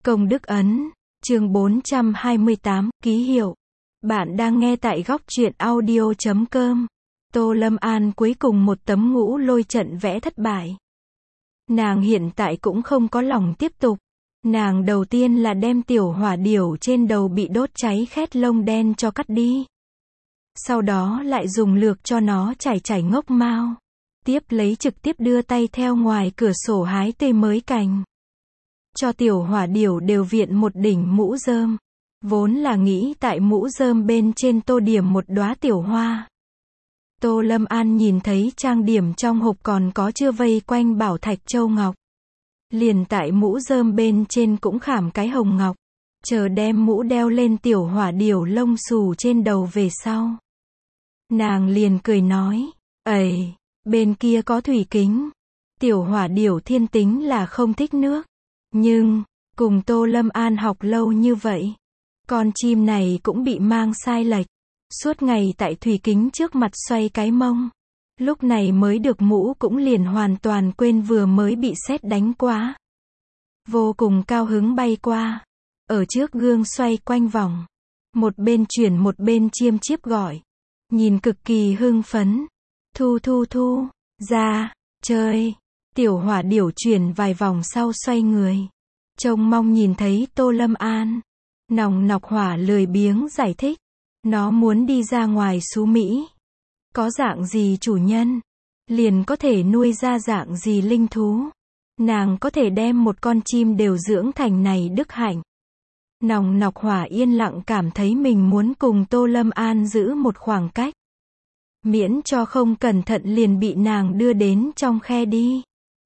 Công đức ấn, chương 428, ký hiệu. Bạn đang nghe tại góc truyện audio.com. Tô Lâm An cuối cùng một tấm ngũ lôi trận vẽ thất bại. Nàng hiện tại cũng không có lòng tiếp tục. Nàng đầu tiên là đem tiểu hỏa điểu trên đầu bị đốt cháy khét lông đen cho cắt đi. Sau đó lại dùng lược cho nó chải ngốc mao. Tiếp lấy trực tiếp đưa tay theo ngoài cửa sổ hái tươi mới cành. Cho tiểu hỏa điểu đều viện một đỉnh mũ rơm. Vốn là nghĩ tại mũ rơm bên trên tô điểm một đóa tiểu hoa. Tô Lâm An nhìn thấy trang điểm trong hộp còn có chưa vây quanh bảo thạch châu ngọc. Liền tại mũ rơm bên trên cũng khảm cái hồng ngọc. Chờ đem mũ đeo lên tiểu hỏa điểu lông xù trên đầu về sau. Nàng liền cười nói, ầy, bên kia có thủy kính. Tiểu hỏa điểu thiên tính là không thích nước. Nhưng, cùng Tô Lâm An học lâu như vậy, con chim này cũng bị mang sai lệch. Suốt ngày tại thủy kính trước mặt xoay cái mông. Lúc này mới được mũ cũng liền hoàn toàn quên vừa mới bị sét đánh quá. Vô cùng cao hứng bay qua. Ở trước gương xoay quanh vòng. Một bên chuyển một bên chiêm chiếp gọi. Nhìn cực kỳ hưng phấn. Thu, ra, chơi. Tiểu hỏa điểu chuyển vài vòng sau xoay người. Trông mong nhìn thấy Tô Lâm An. Nòng nọc hỏa lười biếng giải thích. Nó muốn đi ra ngoài xú Mỹ. Có dạng gì chủ nhân, liền có thể nuôi ra dạng gì linh thú. Nàng có thể đem một con chim đều dưỡng thành này đức hạnh. Nòng nọc hỏa yên lặng cảm thấy mình muốn cùng Tô Lâm An giữ một khoảng cách. Miễn cho không cẩn thận liền bị nàng đưa đến trong khe đi.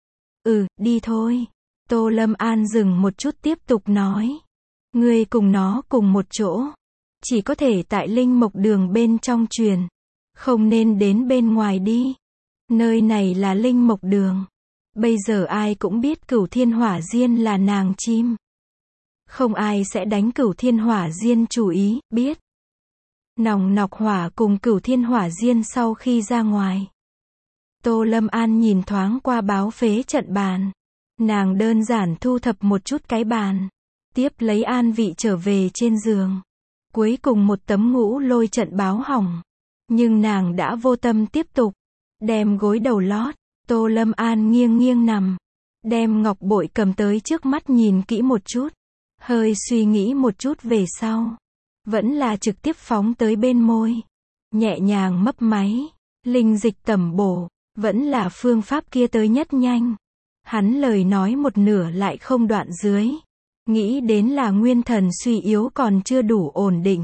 Đi thôi. Tô Lâm An dừng một chút tiếp tục nói. Ngươi cùng nó cùng một chỗ. Chỉ có thể tại linh mộc đường bên trong truyền. Không nên đến bên ngoài đi. Nơi này là linh mộc đường. Bây giờ ai cũng biết Cửu Thiên Hỏa Diên là nàng chim. Không ai sẽ đánh Cửu Thiên Hỏa Diên chủ ý, biết. Nòng nọc hỏa cùng Cửu Thiên Hỏa Diên sau khi ra ngoài. Tô Lâm An nhìn thoáng qua báo phế trận bàn. Nàng đơn giản thu thập một chút cái bàn. Tiếp lấy an vị trở về trên giường. Cuối cùng một tấm ngũ lôi trận báo hỏng. Nhưng nàng đã vô tâm tiếp tục. Đem gối đầu lót. Tô Lâm An nghiêng nằm. Đem ngọc bội cầm tới trước mắt nhìn kỹ một chút. Hơi suy nghĩ một chút về sau. Vẫn là trực tiếp phóng tới bên môi. Nhẹ nhàng mấp máy. Linh dịch tẩm bổ. Vẫn là phương pháp kia tới nhất nhanh. Hắn lời nói một nửa lại không đoạn dưới. Nghĩ đến là nguyên thần suy yếu còn chưa đủ ổn định.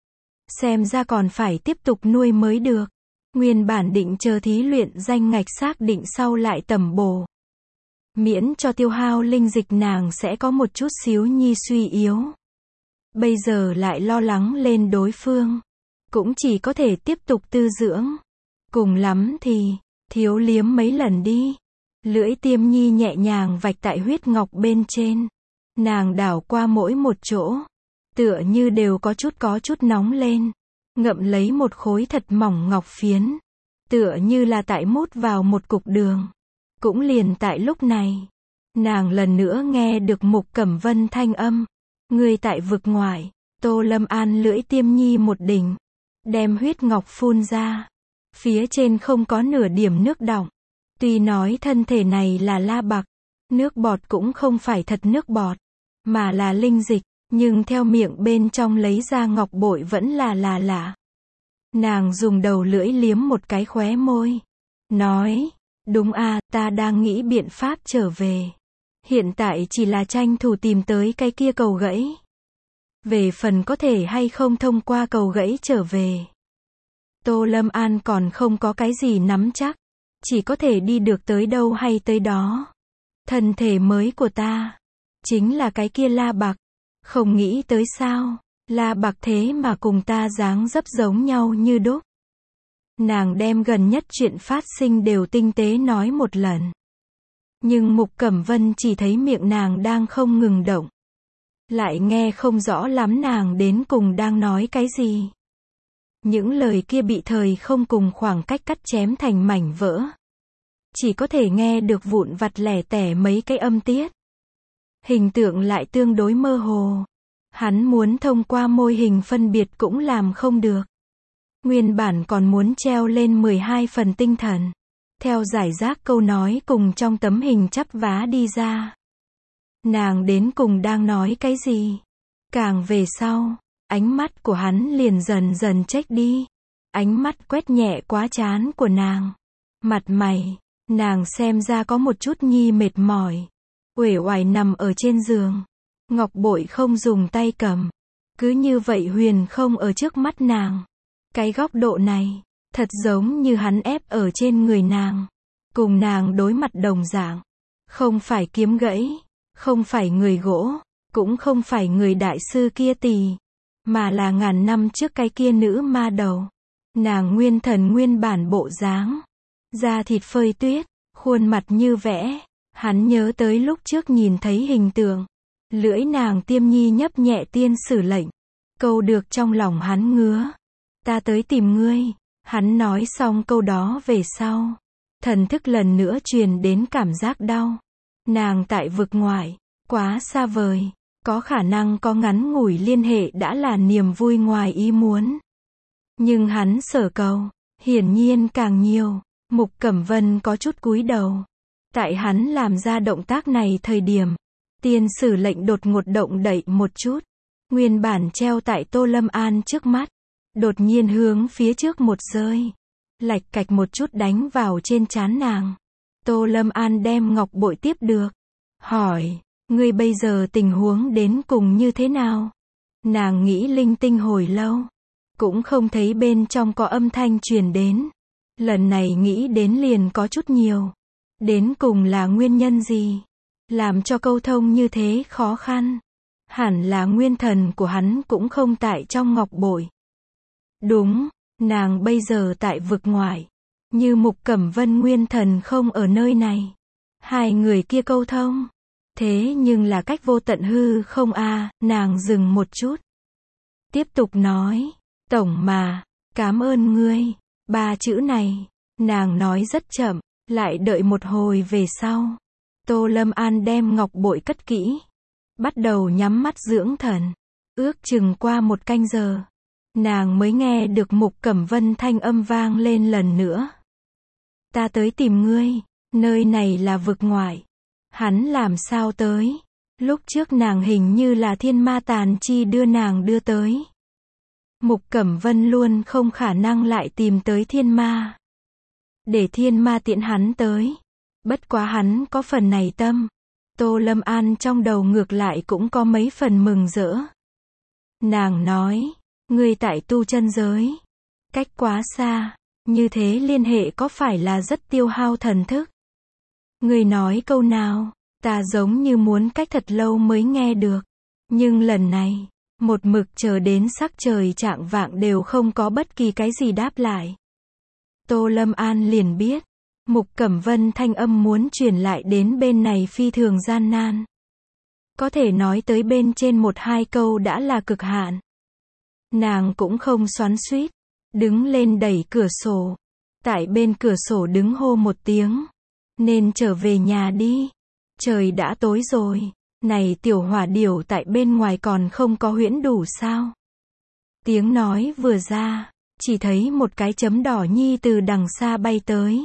Xem ra còn phải tiếp tục nuôi mới được. Nguyên bản định chờ thí luyện danh ngạch xác định sau lại tẩm bổ. Miễn cho tiêu hao linh dịch nàng sẽ có một chút xíu nhi suy yếu. Bây giờ lại lo lắng lên đối phương. Cũng chỉ có thể tiếp tục tư dưỡng. Cùng lắm thì, thiếu liếm mấy lần đi. Lưỡi tiêm nhi nhẹ nhàng vạch tại huyết ngọc bên trên. Nàng đảo qua mỗi một chỗ. Tựa như đều có chút nóng lên. Ngậm lấy một khối thật mỏng ngọc phiến. Tựa như là tại mút vào một cục đường. Cũng liền tại lúc này. Nàng lần nữa nghe được Mục Cẩm Vân thanh âm. Người tại vực ngoài. Tô Lâm An lưỡi tiêm nhi một đỉnh. Đem huyết ngọc phun ra. Phía trên không có nửa điểm nước đọng. Tuy nói thân thể này là la bạc. Nước bọt cũng không phải thật nước bọt. Mà là linh dịch. Nhưng theo miệng bên trong lấy ra ngọc bội vẫn là lạ. Nàng dùng đầu lưỡi liếm một cái khóe môi. Nói, đúng ta đang nghĩ biện pháp trở về. Hiện tại chỉ là tranh thủ tìm tới cái kia cầu gãy. Về phần có thể hay không thông qua cầu gãy trở về. Tô Lâm An còn không có cái gì nắm chắc. Chỉ có thể đi được tới đâu hay tới đó. Thân thể mới của ta. Chính là cái kia la bạc. Không nghĩ tới sao, la bạc thế mà cùng ta dáng dấp giống nhau như đúc. Nàng đem gần nhất chuyện phát sinh đều tinh tế nói một lần. Nhưng Mục Cẩm Vân chỉ thấy miệng nàng đang không ngừng động. Lại nghe không rõ lắm nàng đến cùng đang nói cái gì. Những lời kia bị thời không cùng khoảng cách cắt chém thành mảnh vỡ. Chỉ có thể nghe được vụn vặt lẻ tẻ mấy cái âm tiết. hình tượng lại tương đối mơ hồ. Hắn muốn thông qua mô hình phân biệt cũng làm không được. Nguyên bản còn muốn treo lên 12 phần tinh thần. Theo giải rác câu nói cùng trong tấm hình chắp vá đi ra. Nàng đến cùng đang nói cái gì? Càng về sau, ánh mắt của hắn liền dần dần chếch đi. Ánh mắt quét nhẹ quá trán của nàng. Mặt mày, nàng xem ra có một chút nhi mệt mỏi. Uể oải nằm ở trên giường. Ngọc bội không dùng tay cầm. Cứ như vậy huyền không ở trước mắt nàng. Cái góc độ này, thật giống như hắn ép ở trên người nàng. Cùng nàng đối mặt đồng dạng. Không phải kiếm gãy, không phải người gỗ, cũng không phải người đại sư kia tỳ, mà là ngàn năm trước cái kia nữ ma đầu. Nàng nguyên thần nguyên bản bộ dáng. Da thịt phơi tuyết, khuôn mặt như vẽ. Hắn nhớ tới lúc trước nhìn thấy hình tượng. Lưỡi nàng tiêm nhi nhấp nhẹ tiên sử lệnh. Câu được trong lòng hắn ngứa. Ta tới tìm ngươi. Hắn nói xong câu đó về sau. Thần thức lần nữa truyền đến cảm giác đau. Nàng tại vực ngoại, quá xa vời. Có khả năng có ngắn ngủi liên hệ đã là niềm vui ngoài ý muốn. Nhưng hắn sở cầu, hiển nhiên càng nhiều. Mục Cẩm Vân có chút cúi đầu. Tại hắn làm ra động tác này thời điểm, tiên sử lệnh đột ngột động đậy một chút. Nguyên bản treo tại Tô Lâm An trước mắt. Đột nhiên hướng phía trước một rơi. Lạch cạch một chút đánh vào trên trán nàng. Tô Lâm An đem ngọc bội tiếp được. Hỏi, ngươi bây giờ tình huống đến cùng như thế nào? Nàng nghĩ linh tinh hồi lâu. Cũng không thấy bên trong có âm thanh truyền đến. Lần này nghĩ đến liền có chút nhiều. Đến cùng là nguyên nhân gì? Làm cho câu thông như thế khó khăn. Hẳn là nguyên thần của hắn cũng không tại trong ngọc bội. Đúng, nàng bây giờ tại vực ngoại. Như Mục Cẩm Vân nguyên thần không ở nơi này. Hai người kia câu thông. Thế nhưng là cách vô tận hư không a. Nàng dừng một chút. Tiếp tục nói. Tổng mà, cảm ơn ngươi. Ba chữ này, nàng nói rất chậm. Lại đợi một hồi về sau. Tô Lâm An đem ngọc bội cất kỹ. Bắt đầu nhắm mắt dưỡng thần. Ước chừng qua một canh giờ. Nàng mới nghe được Mục Cẩm Vân thanh âm vang lên lần nữa. Ta tới tìm ngươi. Nơi này là vực ngoại. Hắn làm sao tới? Lúc trước nàng hình như là thiên ma tàn chi đưa nàng đưa tới. Mục Cẩm Vân luôn không khả năng lại tìm tới thiên ma. Để thiên ma tiễn hắn tới. Bất quá hắn có phần này tâm. Tô Lâm An trong đầu ngược lại cũng có mấy phần mừng rỡ. Nàng nói, ngươi tại tu chân giới. Cách quá xa. Như thế liên hệ có phải là rất tiêu hao thần thức? Ngươi nói câu nào? Ta giống như muốn cách thật lâu mới nghe được. Nhưng lần này, một mực chờ đến sắc trời chạng vạng đều không có bất kỳ cái gì đáp lại. Tô Lâm An liền biết. Mục Cẩm Vân thanh âm muốn truyền lại đến bên này phi thường gian nan. Có thể nói tới bên trên một hai câu đã là cực hạn. Nàng cũng không xoắn xuýt. Đứng lên đẩy cửa sổ. Tại bên cửa sổ đứng hô một tiếng. Nên trở về nhà đi. Trời đã tối rồi. Này tiểu hỏa điểu tại bên ngoài còn không có huyễn đủ sao? Tiếng nói vừa ra. Chỉ thấy một cái chấm đỏ nhi từ đằng xa bay tới.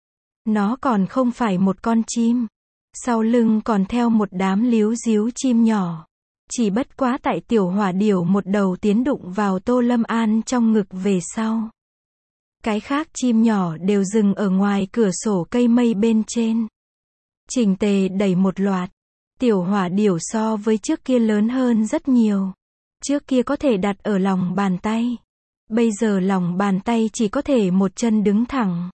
Nó còn không phải một con chim. Sau lưng còn theo một đám líu díu chim nhỏ. Chỉ bất quá tại tiểu hỏa điểu một đầu tiến đụng vào Tô Lâm An trong ngực về sau. Cái khác chim nhỏ đều dừng ở ngoài cửa sổ cây mây bên trên. Chỉnh tề đẩy một loạt. Tiểu hỏa điểu so với trước kia lớn hơn rất nhiều. Trước kia có thể đặt ở lòng bàn tay. Bây giờ lòng bàn tay chỉ có thể một chân đứng thẳng.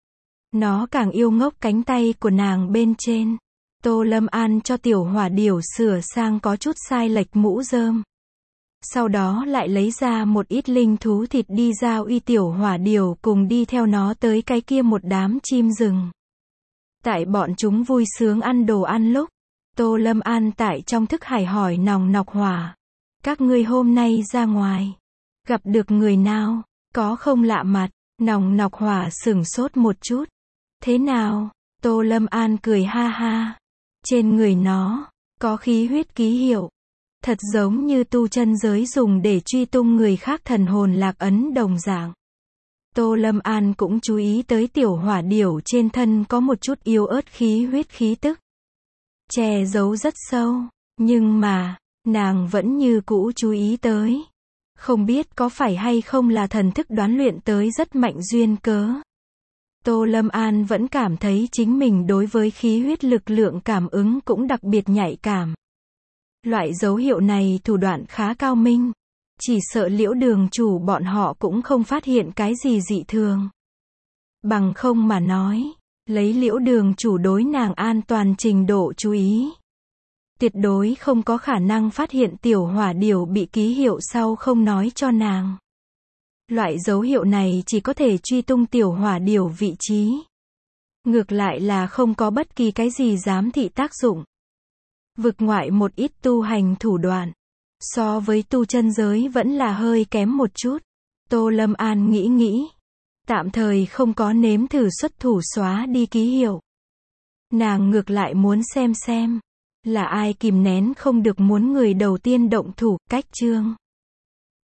Nó càng yêu ngốc cánh tay của nàng bên trên. Tô Lâm An cho tiểu hỏa điểu sửa sang có chút sai lệch mũ rơm. Sau đó lại lấy ra một ít linh thú thịt đi giao uy tiểu hỏa điểu cùng đi theo nó tới cái kia một đám chim rừng. Tại bọn chúng vui sướng ăn đồ ăn lúc, Tô Lâm An tại trong thức hải hỏi Nòng Nọc Hỏa. Các ngươi hôm nay ra ngoài, gặp được người nào, có không lạ mặt? Nòng Nọc Hỏa sửng sốt một chút. Thế nào? Tô Lâm An cười ha ha. Trên người nó, có khí huyết ký hiệu. Thật giống như tu chân giới dùng để truy tung người khác thần hồn lạc ấn đồng dạng. Tô Lâm An cũng chú ý tới tiểu hỏa điểu trên thân có một chút yếu ớt khí huyết khí tức. Che giấu rất sâu, nhưng mà, nàng vẫn như cũ chú ý tới. Không biết có phải hay không là thần thức đoán luyện tới rất mạnh duyên cớ. Tô Lâm An vẫn cảm thấy chính mình đối với khí huyết lực lượng cảm ứng cũng đặc biệt nhạy cảm. Loại dấu hiệu này thủ đoạn khá cao minh. Chỉ sợ Liễu Đường chủ bọn họ cũng không phát hiện cái gì dị thường. Bằng không mà nói, lấy Liễu Đường chủ đối nàng an toàn trình độ chú ý, tuyệt đối không có khả năng phát hiện tiểu hỏa điểu bị ký hiệu sau không nói cho nàng. Loại dấu hiệu này chỉ có thể truy tung tiểu hỏa điểu vị trí. Ngược lại là không có bất kỳ cái gì giám thị tác dụng. Vực ngoại một ít tu hành thủ đoạn, so với tu chân giới vẫn là hơi kém một chút. Tô Lâm An nghĩ, tạm thời không có nếm thử xuất thủ xóa đi ký hiệu. Nàng ngược lại muốn xem, là ai kìm nén không được muốn người đầu tiên động thủ, cách chương.